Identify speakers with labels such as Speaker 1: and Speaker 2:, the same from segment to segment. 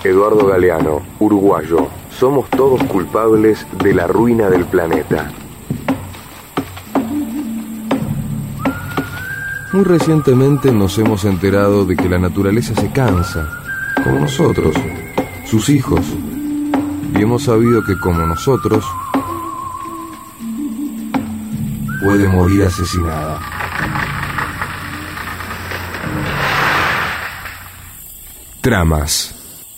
Speaker 1: Eduardo Galeano, uruguayo. Somos todos culpables de la ruina del planeta. Muy recientemente nos hemos enterado de que la naturaleza se cansa, como nosotros, sus hijos. Y hemos sabido que, como nosotros, puede morir asesinada. Tramas.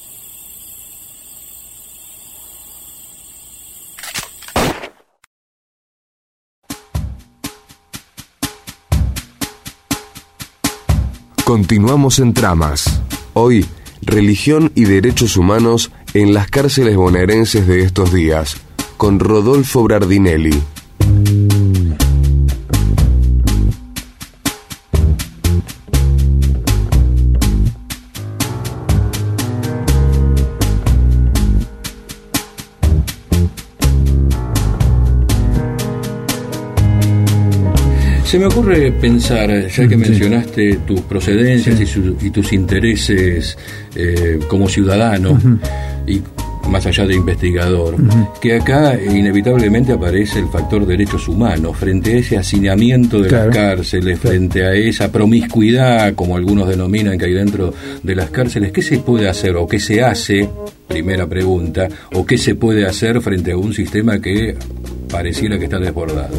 Speaker 1: Continuamos en Tramas. Hoy, religión y derechos humanos en las cárceles bonaerenses de estos días, con Rodolfo Bardinelli.
Speaker 2: Se me ocurre pensar, ya que mencionaste tus procedencias y tus intereses como ciudadano y más allá de investigador, que acá inevitablemente aparece el factor derechos humanos frente a ese hacinamiento de las cárceles, frente a esa promiscuidad, como algunos denominan, que hay dentro de las cárceles. ¿Qué se puede hacer o qué se hace? Primera pregunta. ¿O qué se puede hacer frente a un sistema que pareciera que está desbordado?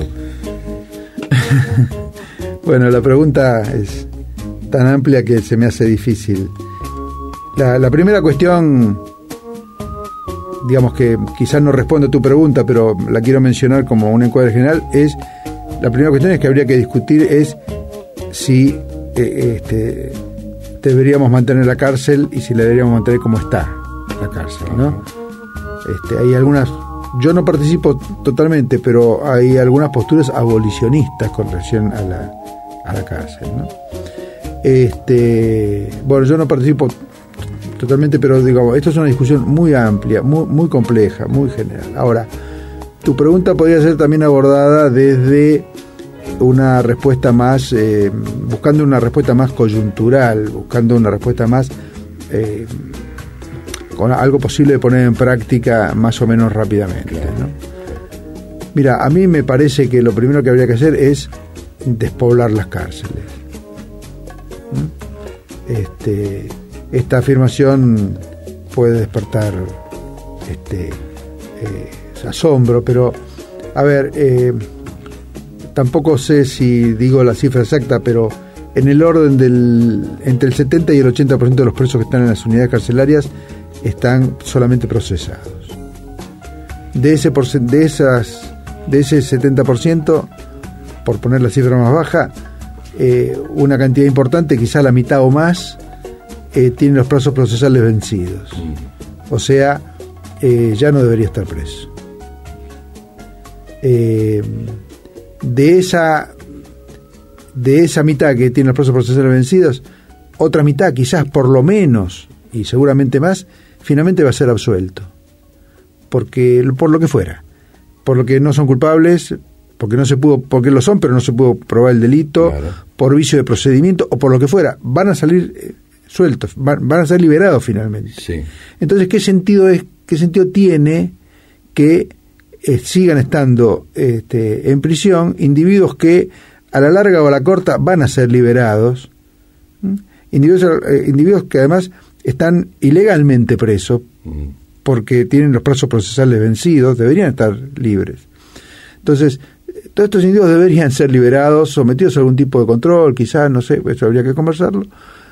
Speaker 3: Bueno, la pregunta es tan amplia que se me hace difícil. La primera cuestión, digamos que quizás no responde a tu pregunta, pero la quiero mencionar como un encuadre general, la primera cuestión es que habría que discutir es si deberíamos mantener la cárcel y si la deberíamos mantener como está la cárcel, ¿no? Hay algunas... Yo no participo totalmente, pero hay algunas posturas abolicionistas con relación a la cárcel, ¿no? Bueno, yo no participo totalmente, pero digamos, esto es una discusión muy amplia, muy compleja, muy general. Ahora, tu pregunta podría ser también abordada desde una respuesta más, buscando una respuesta más coyuntural, buscando una respuesta más... con algo posible de poner en práctica más o menos rápidamente, ¿no? Mira, a mí me parece que lo primero que habría que hacer es despoblar las cárceles. Esta afirmación puede despertar asombro, pero a ver, tampoco sé si digo la cifra exacta, pero en el orden entre el 70 y el 80% de los presos que están en las unidades carcelarias están solamente procesados. De ese 70%, por poner la cifra más baja, una cantidad importante, quizá la mitad o más, tiene los plazos procesales vencidos. O sea, ya no debería estar preso. De esa mitad que tiene los plazos procesales vencidos, otra mitad, quizás por lo menos, y seguramente más, finalmente va a ser absuelto, porque por lo que fuera, por lo que no son culpables, porque lo son, pero no se pudo probar el delito, por vicio de procedimiento o por lo que fuera, van a salir sueltos, van a ser liberados finalmente. Sí. Entonces, ¿qué sentido tiene que sigan estando en prisión individuos que a la larga o a la corta van a ser liberados, individuos que además están ilegalmente presos porque tienen los plazos procesales vencidos, deberían estar libres? Entonces, todos estos individuos deberían ser liberados, sometidos a algún tipo de control, quizás, no sé, eso habría que conversarlo,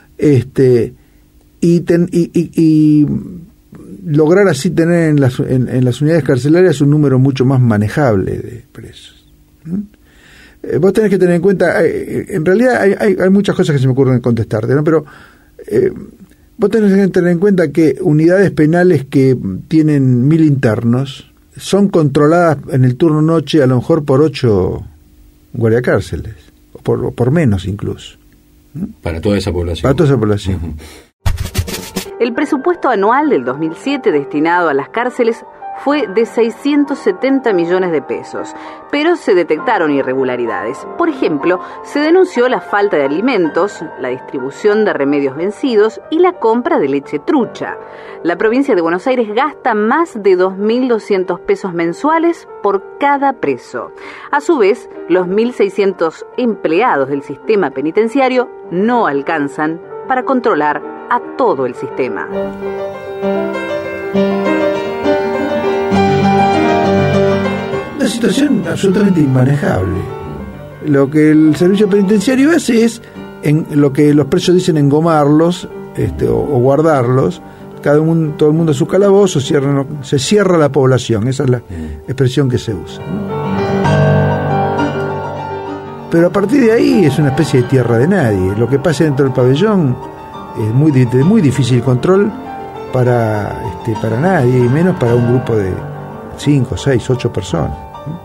Speaker 3: y lograr así tener en las unidades carcelarias un número mucho más manejable de presos. Vos tenés que tener en cuenta, en realidad hay muchas cosas que se me ocurren contestarte, ¿no? Pero vos tenés que tener en cuenta que unidades penales que tienen 1000 internos son controladas en el turno noche a lo mejor por 8 guardiacárceles, o por menos incluso.
Speaker 2: Para toda esa población.
Speaker 3: Para toda esa población.
Speaker 4: El presupuesto anual del 2007 destinado a las cárceles fue de 670 millones de pesos, pero se detectaron irregularidades. Por ejemplo, se denunció la falta de alimentos, la distribución de remedios vencidos y la compra de leche trucha. La provincia de Buenos Aires gasta más de 2.200 pesos mensuales por cada preso. A su vez, los 1.600 empleados del sistema penitenciario no alcanzan para controlar a todo el sistema.
Speaker 3: Una situación absolutamente inmanejable. Lo que el servicio penitenciario hace es, en lo que los presos dicen, engomarlos o guardarlos, todo el mundo a su calabozo, se cierra la población, esa es la expresión que se usa, ¿no? Pero a partir de ahí es una especie de tierra de nadie. Lo que pasa dentro del pabellón es de muy difícil control para nadie, y menos para un grupo de 5, 6, 8 personas.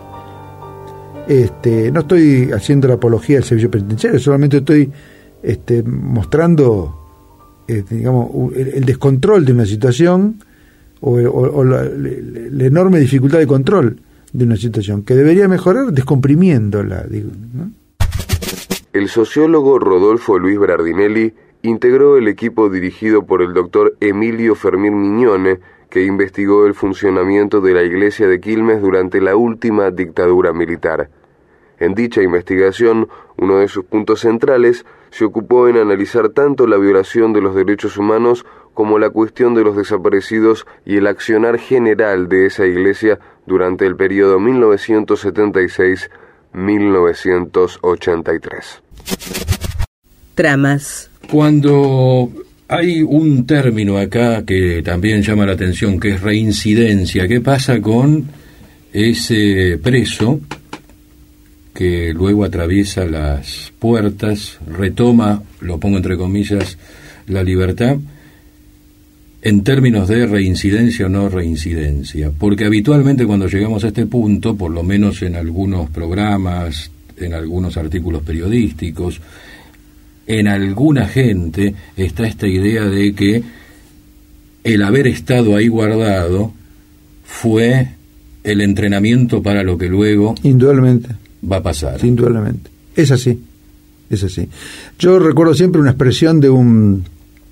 Speaker 3: No estoy haciendo la apología del servicio penitenciario, solamente estoy mostrando el descontrol de una situación o la enorme dificultad de control de una situación que debería mejorar descomprimiéndola, digo, ¿no?
Speaker 1: El sociólogo Rodolfo Luis Berardinelli integró el equipo dirigido por el doctor Emilio Fermín Mignone, que investigó el funcionamiento de la iglesia de Quilmes durante la última dictadura militar. En dicha investigación, uno de sus puntos centrales se ocupó en analizar tanto la violación de los derechos humanos como la cuestión de los desaparecidos y el accionar general de esa iglesia durante el periodo 1976-1983.
Speaker 5: Tramas.
Speaker 2: Cuando hay un término acá que también llama la atención, que es reincidencia, ¿qué pasa con ese preso que luego atraviesa las puertas, retoma, lo pongo entre comillas, la libertad, en términos de reincidencia o no reincidencia? Porque habitualmente cuando llegamos a este punto, por lo menos en algunos programas, en algunos artículos periodísticos, en alguna gente está esta idea de que el haber estado ahí guardado fue el entrenamiento para lo que luego
Speaker 3: indudablemente
Speaker 2: va a pasar.
Speaker 3: Indudablemente. Es así. Yo recuerdo siempre una expresión de un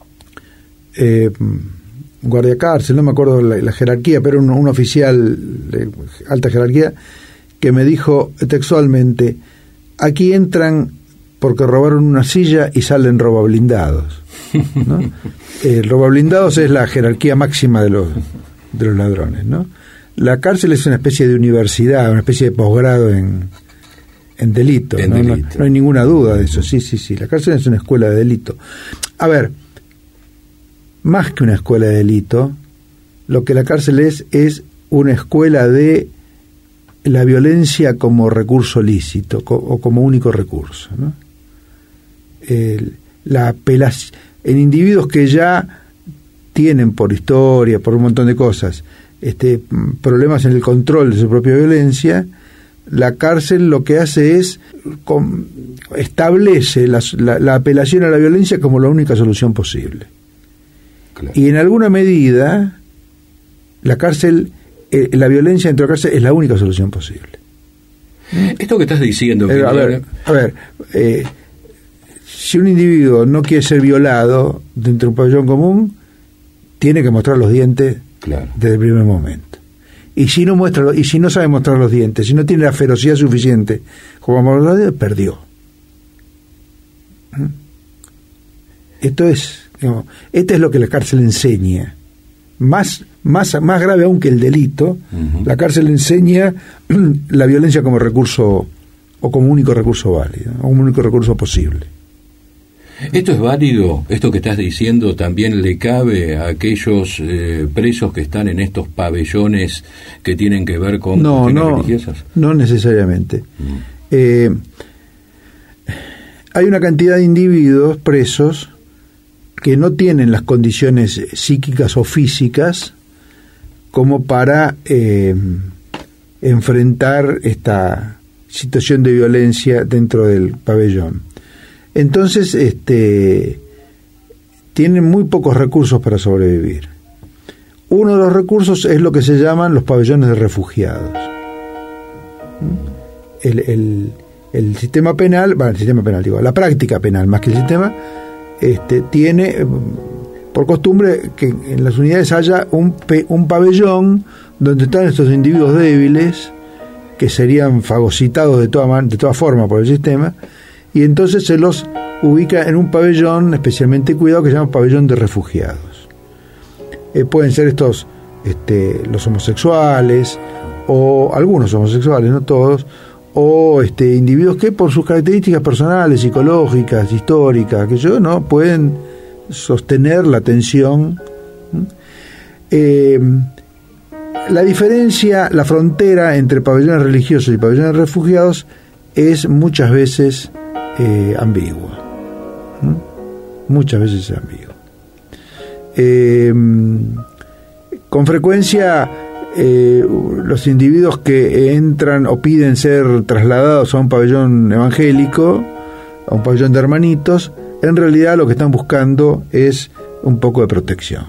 Speaker 3: guardia cárcel, no me acuerdo la jerarquía, pero un oficial de alta jerarquía, que me dijo textualmente: aquí entran porque robaron una silla y salen robablindados, ¿no? Robablindados es la jerarquía máxima de los ladrones, ¿no? La cárcel es una especie de universidad, una especie de posgrado en delito, ¿no? No hay ninguna duda de eso. Sí, la cárcel es una escuela de delito. A ver, más que una escuela de delito, lo que la cárcel es una escuela de la violencia como recurso lícito o como único recurso, ¿no? La apelación en individuos que ya tienen, por historia, por un montón de cosas, problemas en el control de su propia violencia. La cárcel lo que hace es establece la apelación a la violencia como la única solución posible. Claro. Y en alguna medida la cárcel, la violencia dentro de la cárcel es la única solución posible.
Speaker 2: Esto que estás diciendo,
Speaker 3: a ver, si un individuo no quiere ser violado dentro de un pabellón común, tiene que mostrar los dientes, claro, desde el primer momento. Y si no sabe mostrar los dientes, si no tiene la ferocidad suficiente como para mostrar los dientes, perdió. Esto es lo que la cárcel enseña. Más grave aún que el delito, la cárcel enseña la violencia como recurso o como único recurso válido, o como único recurso posible.
Speaker 2: ¿Esto es válido? ¿Esto que estás diciendo también le cabe a aquellos presos que están en estos pabellones que tienen que ver con cuestiones religiosas? No necesariamente.
Speaker 3: Hay una cantidad de individuos presos que no tienen las condiciones psíquicas o físicas como para enfrentar esta situación de violencia dentro del pabellón. Entonces, tienen muy pocos recursos para sobrevivir. uno de los recursos es lo que se llaman los pabellones de refugiados. El sistema penal, la práctica penal más que el sistema, tiene por costumbre que en las unidades haya un pabellón donde están estos individuos débiles que serían fagocitados de toda forma por el sistema, y entonces se los ubica en un pabellón especialmente cuidado que se llama pabellón de refugiados. Pueden ser estos los homosexuales, o algunos homosexuales, no todos, o individuos que por sus características personales, psicológicas, históricas, no pueden sostener la atención. La diferencia, la frontera entre pabellones religiosos y pabellones de refugiados es muchas veces ambigua. Muchas veces es ambigua. Con frecuencia los individuos que entran o piden ser trasladados a un pabellón evangélico, a un pabellón de hermanitos, en realidad lo que están buscando es un poco de protección.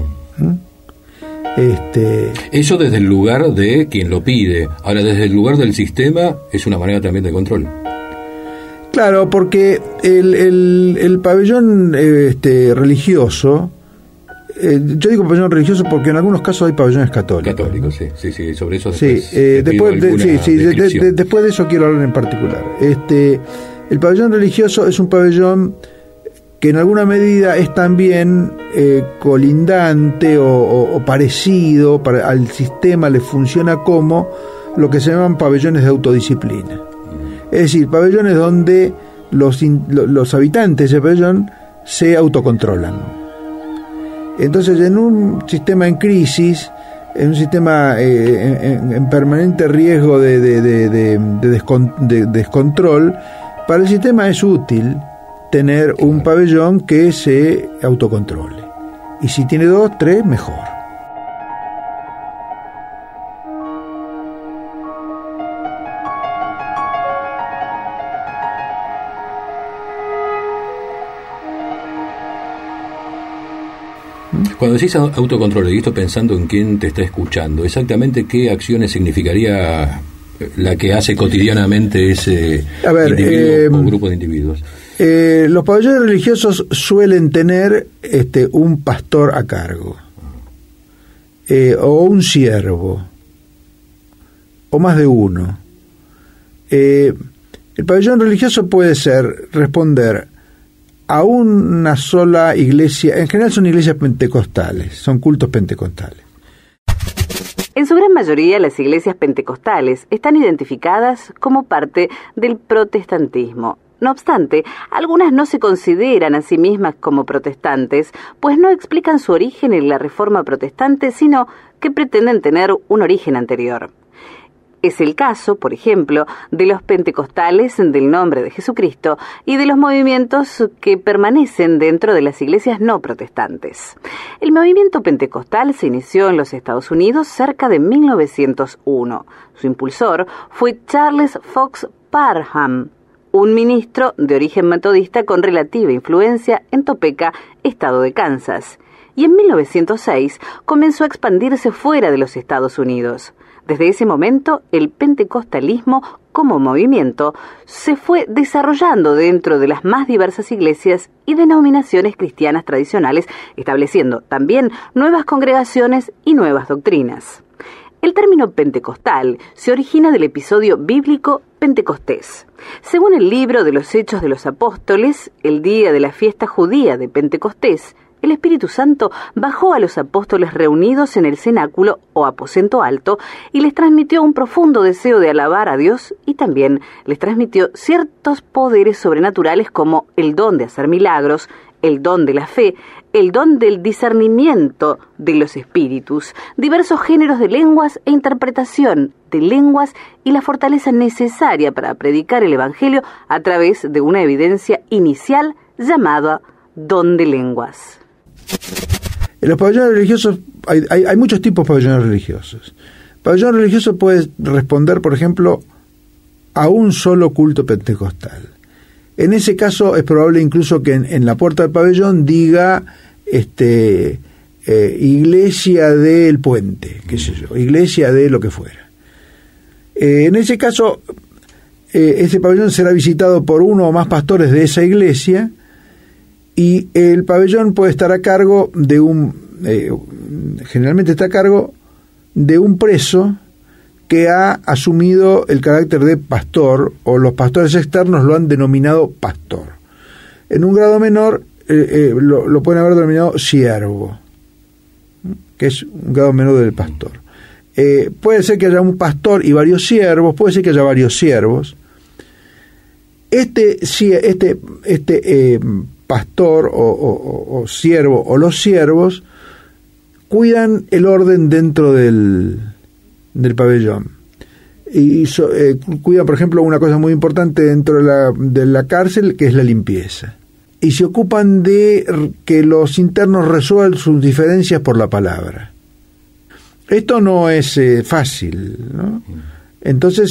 Speaker 2: Eso desde el lugar de quien lo pide. Ahora, desde el lugar del sistema es una manera también de control.
Speaker 3: Claro, porque el pabellón religioso, yo digo pabellón religioso porque en algunos casos hay pabellones católicos.
Speaker 2: Católicos, sí, sobre eso
Speaker 3: después de eso quiero hablar en particular. El pabellón religioso es un pabellón que en alguna medida es también colindante o parecido al sistema, le funciona como lo que se llaman pabellones de autodisciplina. Es decir, pabellones donde los habitantes de ese pabellón se autocontrolan. Entonces, en un sistema en crisis, en un sistema en permanente riesgo de descontrol, para el sistema es útil tener un pabellón que se autocontrole. Y si tiene 2, 3, mejor.
Speaker 2: Cuando decís autocontrol, y esto pensando en quién te está escuchando, exactamente qué acciones significaría la que hace cotidianamente ese individuo o grupo de individuos.
Speaker 3: Los pabellones religiosos suelen tener un pastor a cargo, o un siervo, o más de uno. El pabellón religioso puede responder a una sola iglesia. En general son iglesias pentecostales, son cultos pentecostales.
Speaker 4: En su gran mayoría, las iglesias pentecostales están identificadas como parte del protestantismo. No obstante, algunas no se consideran a sí mismas como protestantes, pues no explican su origen en la Reforma protestante, sino que pretenden tener un origen anterior. Es el caso, por ejemplo, de los pentecostales del nombre de Jesucristo y de los movimientos que permanecen dentro de las iglesias no protestantes. El movimiento pentecostal se inició en los Estados Unidos cerca de 1901. Su impulsor fue Charles Fox Parham, un ministro de origen metodista con relativa influencia en Topeka, estado de Kansas. Y en 1906 comenzó a expandirse fuera de los Estados Unidos. Desde ese momento, el pentecostalismo como movimiento se fue desarrollando dentro de las más diversas iglesias y denominaciones cristianas tradicionales, estableciendo también nuevas congregaciones y nuevas doctrinas. El término pentecostal se origina del episodio bíblico Pentecostés. Según el libro de los Hechos de los Apóstoles, el día de la fiesta judía de Pentecostés, el Espíritu Santo bajó a los apóstoles reunidos en el cenáculo o aposento alto y les transmitió un profundo deseo de alabar a Dios y también les transmitió ciertos poderes sobrenaturales como el don de hacer milagros, el don de la fe, el don del discernimiento de los espíritus, diversos géneros de lenguas e interpretación de lenguas y la fortaleza necesaria para predicar el Evangelio a través de una evidencia inicial llamada don de lenguas.
Speaker 3: En los pabellones religiosos hay muchos tipos de pabellones religiosos. El pabellón religioso puede responder, por ejemplo, a un solo culto pentecostal. En ese caso es probable incluso que en la puerta del pabellón diga iglesia del puente, qué sé yo, iglesia de lo que fuera. En ese caso, ese pabellón será visitado por uno o más pastores de esa iglesia, y el pabellón puede estar a cargo de generalmente está a cargo de un preso que ha asumido el carácter de pastor, o los pastores externos lo han denominado pastor. En un grado menor lo pueden haber denominado siervo, que es un grado menor del pastor. Puede ser que haya un pastor y varios siervos, puede ser que haya varios siervos. Este pastor o siervo o los siervos cuidan el orden dentro del pabellón y cuidan, por ejemplo, una cosa muy importante dentro de la cárcel, que es la limpieza, y se ocupan de que los internos resuelvan sus diferencias por la palabra. Esto no es fácil, ¿no? Entonces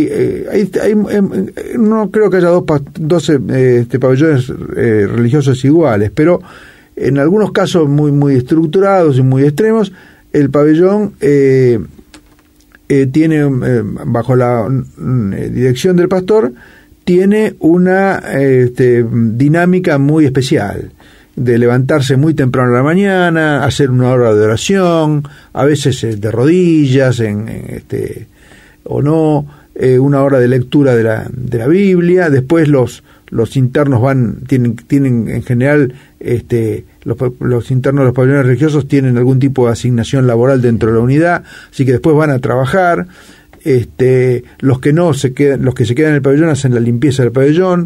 Speaker 3: no creo que haya dos pabellones religiosos iguales, pero en algunos casos muy estructurados y muy extremos, el pabellón tiene, bajo la dirección del pastor, tiene una dinámica muy especial, de levantarse muy temprano a la mañana, hacer una hora de oración, a veces de rodillas, o no, una hora de lectura de la Biblia. Después los internos tienen en general, los internos de los pabellones religiosos tienen algún tipo de asignación laboral dentro de la unidad, así que después van a trabajar. Los que se quedan en el pabellón hacen la limpieza del pabellón.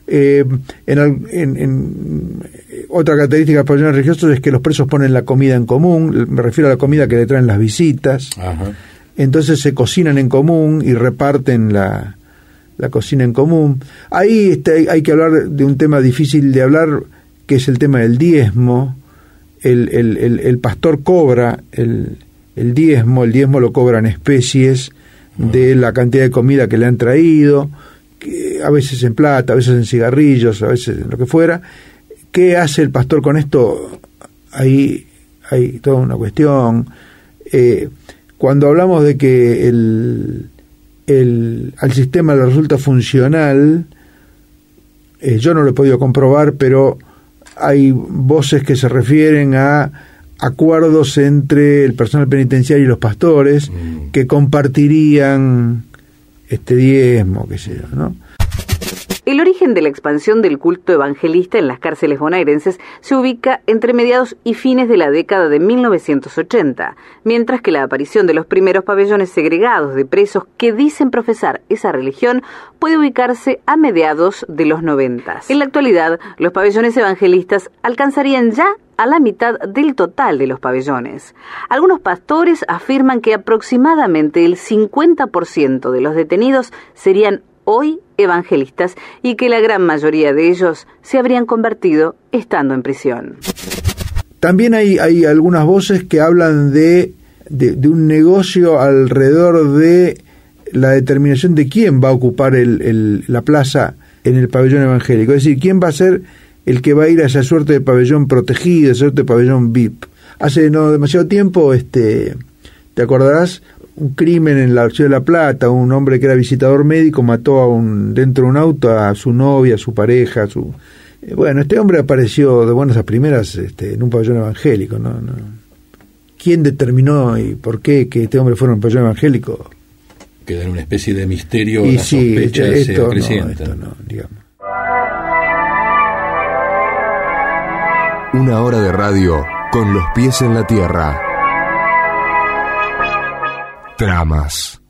Speaker 3: Otra característica de los pabellones religiosos es que los presos ponen la comida en común. Me refiero a la comida que le traen las visitas. Ajá. Entonces se cocinan en común y reparten la cocina en común. Ahí hay que hablar de un tema difícil de hablar, que es el tema del diezmo. El pastor cobra el diezmo lo cobra en especies de la cantidad de comida que le han traído, a veces en plata, a veces en cigarrillos, a veces en lo que fuera. ¿Qué hace el pastor con esto? Ahí hay toda una cuestión. Cuando hablamos de que al sistema le resulta funcional, yo no lo he podido comprobar, pero hay voces que se refieren a acuerdos entre el personal penitenciario y los pastores que compartirían este diezmo, qué sé yo, ¿no?
Speaker 4: El origen de la expansión del culto evangelista en las cárceles bonaerenses se ubica entre mediados y fines de la década de 1980, mientras que la aparición de los primeros pabellones segregados de presos que dicen profesar esa religión puede ubicarse a mediados de los 90. En la actualidad, los pabellones evangelistas alcanzarían ya a la mitad del total de los pabellones. Algunos pastores afirman que aproximadamente el 50% de los detenidos serían hoy evangelistas y que la gran mayoría de ellos se habrían convertido estando en prisión.
Speaker 3: También hay algunas voces que hablan de un negocio alrededor de la determinación de quién va a ocupar la plaza en el pabellón evangélico, es decir, quién va a ser el que va a ir a esa suerte de pabellón protegido, esa suerte de pabellón VIP. Hace no demasiado tiempo, ¿te acordarás? Un crimen en la Ciudad de La Plata, un hombre que era visitador médico mató dentro de un auto a su novia, a su pareja, bueno, este hombre apareció de buenas a primeras en un pabellón evangélico, ¿no? ¿Quién determinó y por qué que este hombre fuera un pabellón evangélico?
Speaker 2: Queda en una especie de misterio,
Speaker 3: y
Speaker 2: la sospecha se acrecienta.
Speaker 3: Esto no, digamos.
Speaker 1: Una hora de radio con los pies en la tierra. Tramas.